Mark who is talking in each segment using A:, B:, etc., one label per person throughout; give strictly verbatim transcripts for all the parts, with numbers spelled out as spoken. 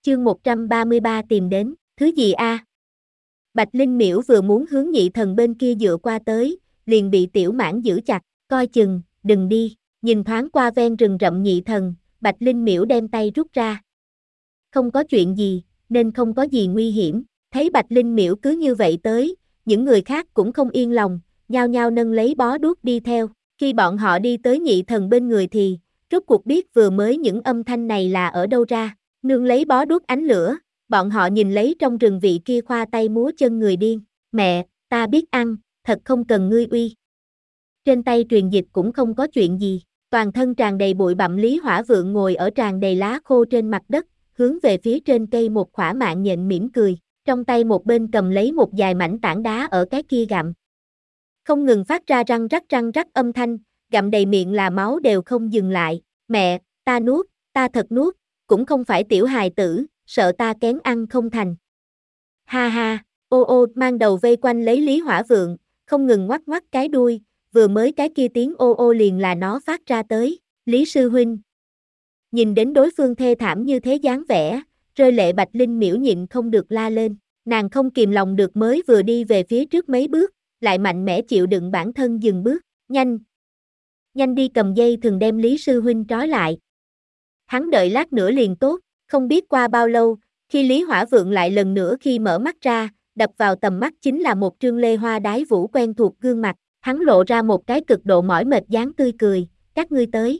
A: Chương một trăm ba mươi ba tìm đến, thứ gì a? Bạch Linh Miễu vừa muốn hướng nhị thần bên kia dựa qua tới, liền bị Tiểu Mãng giữ chặt, coi chừng, đừng đi, nhìn thoáng qua ven rừng rậm nhị thần, Bạch Linh Miễu đem tay rút ra. Không có chuyện gì, nên không có gì nguy hiểm, thấy Bạch Linh Miễu cứ như vậy tới, những người khác cũng không yên lòng, nhao nhao nâng lấy bó đuốc đi theo, khi bọn họ đi tới nhị thần bên người thì, rốt cuộc biết vừa mới những âm thanh này là ở đâu ra, nương lấy bó đuốc ánh lửa, bọn họ nhìn lấy trong rừng vị kia khoa tay múa chân người điên, mẹ, ta biết ăn, thật không cần ngươi uy. Trên tay truyền dịch cũng không có chuyện gì, toàn thân tràn đầy bụi bặm Lý Hỏa Vượng ngồi ở tràn đầy lá khô trên mặt đất, hướng về phía trên cây một khỏa mạng nhện mỉm cười, trong tay một bên cầm lấy một dài mảnh tảng đá ở cái kia gặm. Không ngừng phát ra răng rắc răng rắc âm thanh, gặm đầy miệng là máu đều không dừng lại, mẹ, ta nuốt, ta thật nuốt, cũng không phải tiểu hài tử, sợ ta kén ăn không thành. Ha ha, ô ô mang đầu vây quanh lấy Lý Hỏa Vượng, không ngừng ngoắc ngoắc cái đuôi, vừa mới cái kia tiếng ô ô liền là nó phát ra tới, Lý sư huynh. Nhìn đến đối phương thê thảm như thế dáng vẻ, rơi lệ Bạch Linh Miễu nhịn không được la lên, nàng không kìm lòng được mới vừa đi về phía trước mấy bước, lại mạnh mẽ chịu đựng bản thân dừng bước, nhanh. Nhanh đi cầm dây thừng đem Lý sư huynh trói lại. Hắn đợi lát nữa liền tốt, không biết qua bao lâu, khi Lý Hỏa Vượng lại lần nữa khi mở mắt ra, đập vào tầm mắt chính là một trương lê hoa đái vũ quen thuộc gương mặt, hắn lộ ra một cái cực độ mỏi mệt dáng tươi cười, các ngươi tới.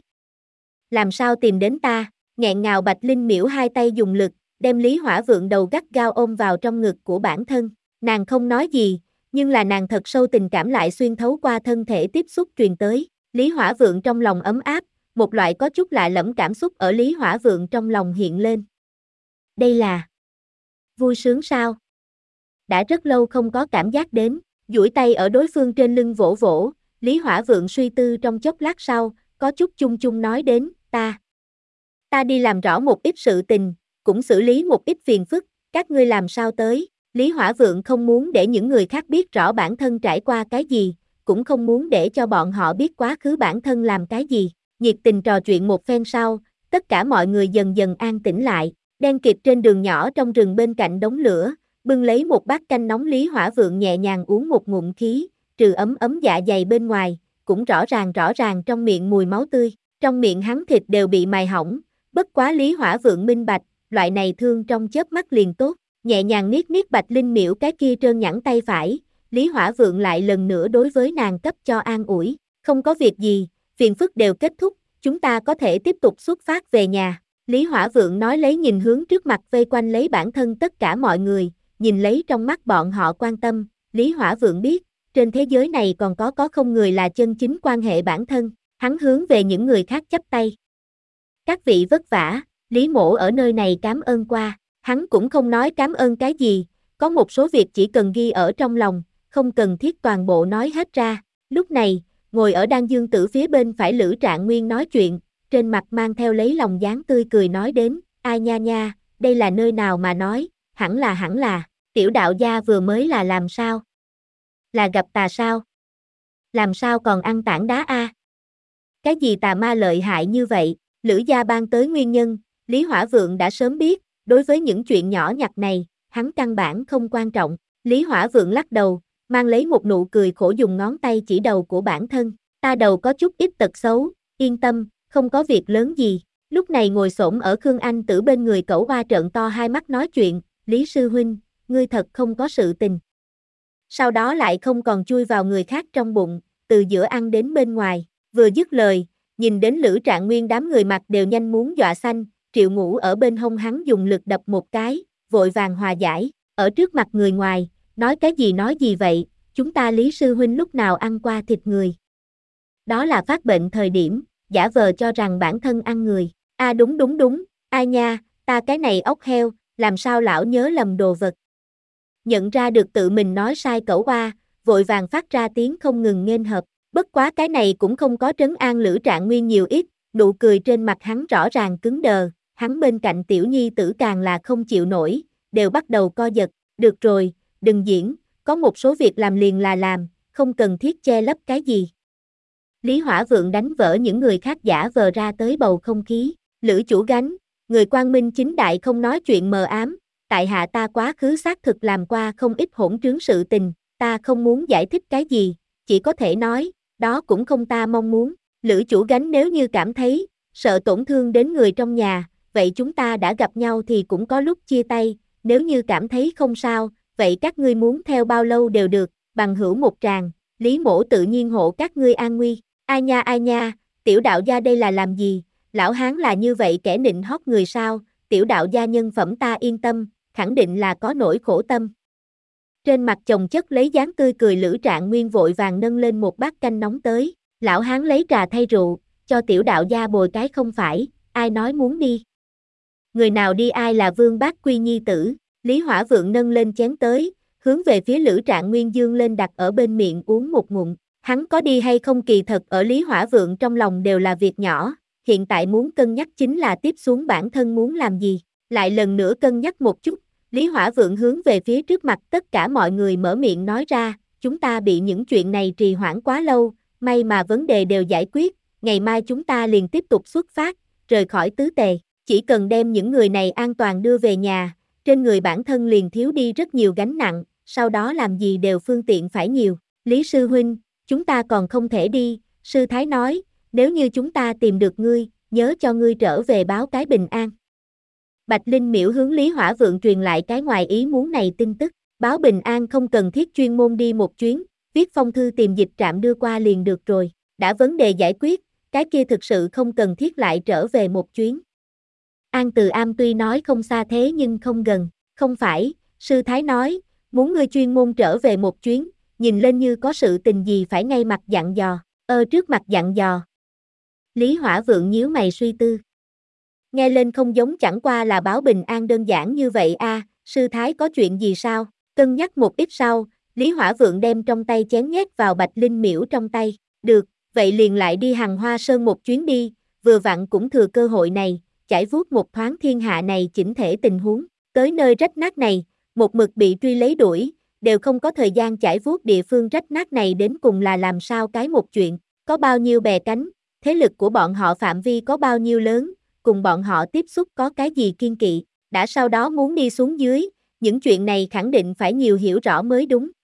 A: Làm sao tìm đến ta, nghẹn ngào Bạch Linh Miễu hai tay dùng lực, đem Lý Hỏa Vượng đầu gắt gao ôm vào trong ngực của bản thân, nàng không nói gì, nhưng là nàng thật sâu tình cảm lại xuyên thấu qua thân thể tiếp xúc truyền tới, Lý Hỏa Vượng trong lòng ấm áp, một loại có chút lạ lẫm cảm xúc ở Lý Hỏa Vượng trong lòng hiện lên. Đây là vui sướng sao? Đã rất lâu không có cảm giác đến, duỗi tay ở đối phương trên lưng vỗ vỗ, Lý Hỏa Vượng suy tư trong chốc lát sau, có chút chung chung nói đến, ta. Ta đi làm rõ một ít sự tình, cũng xử lý một ít phiền phức, các ngươi làm sao tới? Lý Hỏa Vượng không muốn để những người khác biết rõ bản thân trải qua cái gì, cũng không muốn để cho bọn họ biết quá khứ bản thân làm cái gì. Nhiệt tình trò chuyện một phen sau, tất cả mọi người dần dần an tĩnh lại, đen kịt trên đường nhỏ trong rừng bên cạnh đống lửa, bưng lấy một bát canh nóng Lý Hỏa Vượng nhẹ nhàng uống một ngụm khí, trừ ấm ấm dạ dày bên ngoài, cũng rõ ràng rõ ràng trong miệng mùi máu tươi, trong miệng hắn thịt đều bị mài hỏng, bất quá Lý Hỏa Vượng minh bạch, loại này thương trong chớp mắt liền tốt, nhẹ nhàng niết niết Bạch Linh Miễu cái kia trơn nhẵn tay phải, Lý Hỏa Vượng lại lần nữa đối với nàng cấp cho an ủi, không có việc gì, phiền phức đều kết thúc, chúng ta có thể tiếp tục xuất phát về nhà. Lý Hỏa Vượng nói lấy nhìn hướng trước mặt vây quanh lấy bản thân tất cả mọi người, nhìn lấy trong mắt bọn họ quan tâm, Lý Hỏa Vượng biết, trên thế giới này còn có có không người là chân chính quan hệ bản thân, hắn hướng về những người khác chắp tay. Các vị vất vả, Lý mỗ ở nơi này cảm ơn qua, hắn cũng không nói cảm ơn cái gì, có một số việc chỉ cần ghi ở trong lòng, không cần thiết toàn bộ nói hết ra, lúc này, ngồi ở Đan Dương Tử phía bên phải Lữ Trạng Nguyên nói chuyện, trên mặt mang theo lấy lòng dáng tươi cười nói đến, ai nha nha, đây là nơi nào mà nói, hẳn là hẳn là, tiểu đạo gia vừa mới là làm sao? Là gặp tà sao? Làm sao còn ăn tảng đá a? Cái gì tà ma lợi hại như vậy? Lữ gia ban tới nguyên nhân, Lý Hỏa Vượng đã sớm biết, đối với những chuyện nhỏ nhặt này, hắn căn bản không quan trọng. Lý Hỏa Vượng lắc đầu, mang lấy một nụ cười khổ dùng ngón tay chỉ đầu của bản thân, ta đầu có chút ít tật xấu, yên tâm, không có việc lớn gì. Lúc này ngồi xổm ở Khương Anh Tử bên người Cẩu Hoa trợn to hai mắt nói chuyện, Lý sư huynh, ngươi thật không có sự tình. Sau đó lại không còn chui vào người khác trong bụng, từ giữa ăn đến bên ngoài, vừa dứt lời, nhìn đến Lữ Trạng Nguyên đám người mặt đều nhanh muốn dọa xanh, Triệu Ngũ ở bên hông hắn dùng lực đập một cái, vội vàng hòa giải, ở trước mặt người ngoài, nói cái gì nói gì vậy, chúng ta Lý sư huynh lúc nào ăn qua thịt người. Đó là phát bệnh thời điểm, giả vờ cho rằng bản thân ăn người, a à, đúng đúng đúng, ai nha, ta cái này ốc heo, làm sao lão nhớ lầm đồ vật. Nhận ra được tự mình nói sai Cẩu Hoa, vội vàng phát ra tiếng không ngừng nghênh hợp, bất quá cái này cũng không có trấn an Lữ Trạng Nguyên nhiều ít, nụ cười trên mặt hắn rõ ràng cứng đờ, hắn bên cạnh tiểu nhi tử càng là không chịu nổi, đều bắt đầu co giật, được rồi, đừng diễn, có một số việc làm liền là làm, không cần thiết che lấp cái gì. Lý Hỏa Vượng đánh vỡ những người khác giả vờ ra tới bầu không khí, Lữ chủ gánh, người quang minh chính đại không nói chuyện mờ ám, tại hạ ta quá khứ xác thực làm qua không ít hỗn trướng sự tình, ta không muốn giải thích cái gì, chỉ có thể nói, đó cũng không ta mong muốn. Lữ chủ gánh nếu như cảm thấy, sợ tổn thương đến người trong nhà, vậy chúng ta đã gặp nhau thì cũng có lúc chia tay, nếu như cảm thấy không sao, vậy các ngươi muốn theo bao lâu đều được, bằng hữu một tràng, Lý Mỗ tự nhiên hộ các ngươi an nguy. Ai nha ai nha, tiểu đạo gia đây là làm gì, lão hán là như vậy kẻ nịnh hót người sao, tiểu đạo gia nhân phẩm ta yên tâm, khẳng định là có nỗi khổ tâm. Trên mặt chồng chất lấy dáng tươi cười Lữ Trạng Nguyên vội vàng nâng lên một bát canh nóng tới, lão hán lấy trà thay rượu, cho tiểu đạo gia bồi cái không phải, ai nói muốn đi. Người nào đi ai là Vương Bác Quy nhi tử, Lý Hỏa Vượng nâng lên chén tới, hướng về phía Lữ Trạng Nguyên dương lên đặt ở bên miệng uống một ngụm, hắn có đi hay không kỳ thật ở Lý Hỏa Vượng trong lòng đều là việc nhỏ, hiện tại muốn cân nhắc chính là tiếp xuống bản thân muốn làm gì, lại lần nữa cân nhắc một chút, Lý Hỏa Vượng hướng về phía trước mặt tất cả mọi người mở miệng nói ra, chúng ta bị những chuyện này trì hoãn quá lâu, may mà vấn đề đều giải quyết, ngày mai chúng ta liền tiếp tục xuất phát, rời khỏi tứ tề, chỉ cần đem những người này an toàn đưa về nhà, trên người bản thân liền thiếu đi rất nhiều gánh nặng, sau đó làm gì đều phương tiện phải nhiều. Lý sư huynh, chúng ta còn không thể đi, sư thái nói, nếu như chúng ta tìm được ngươi, nhớ cho ngươi trở về báo cái bình an. Bạch Linh Miễu hướng Lý Hỏa Vượng truyền lại cái ngoài ý muốn này tin tức, báo bình an không cần thiết chuyên môn đi một chuyến, viết phong thư tìm dịch trạm đưa qua liền được rồi, đã vấn đề giải quyết, cái kia thực sự không cần thiết lại trở về một chuyến. An Từ Am tuy nói không xa thế nhưng không gần, không phải, sư thái nói, muốn ngươi chuyên môn trở về một chuyến, nhìn lên như có sự tình gì phải ngay mặt dặn dò, ơ trước mặt dặn dò. Lý Hỏa Vượng nhíu mày suy tư. Nghe lên không giống chẳng qua là báo bình an đơn giản như vậy a, à, sư thái có chuyện gì sao? Cân nhắc một ít sau, Lý Hỏa Vượng đem trong tay chén nhét vào Bạch Linh Miễu trong tay, được, vậy liền lại đi Hằng Hoa Sơn một chuyến đi, vừa vặn cũng thừa cơ hội này, chải vuốt một thoáng thiên hạ này chỉnh thể tình huống, tới nơi rách nát này, một mực bị truy lấy đuổi, đều không có thời gian chải vuốt địa phương rách nát này đến cùng là làm sao cái một chuyện, có bao nhiêu bè cánh, thế lực của bọn họ phạm vi có bao nhiêu lớn, cùng bọn họ tiếp xúc có cái gì kiên kỵ, đã sau đó muốn đi xuống dưới, những chuyện này khẳng định phải nhiều hiểu rõ mới đúng.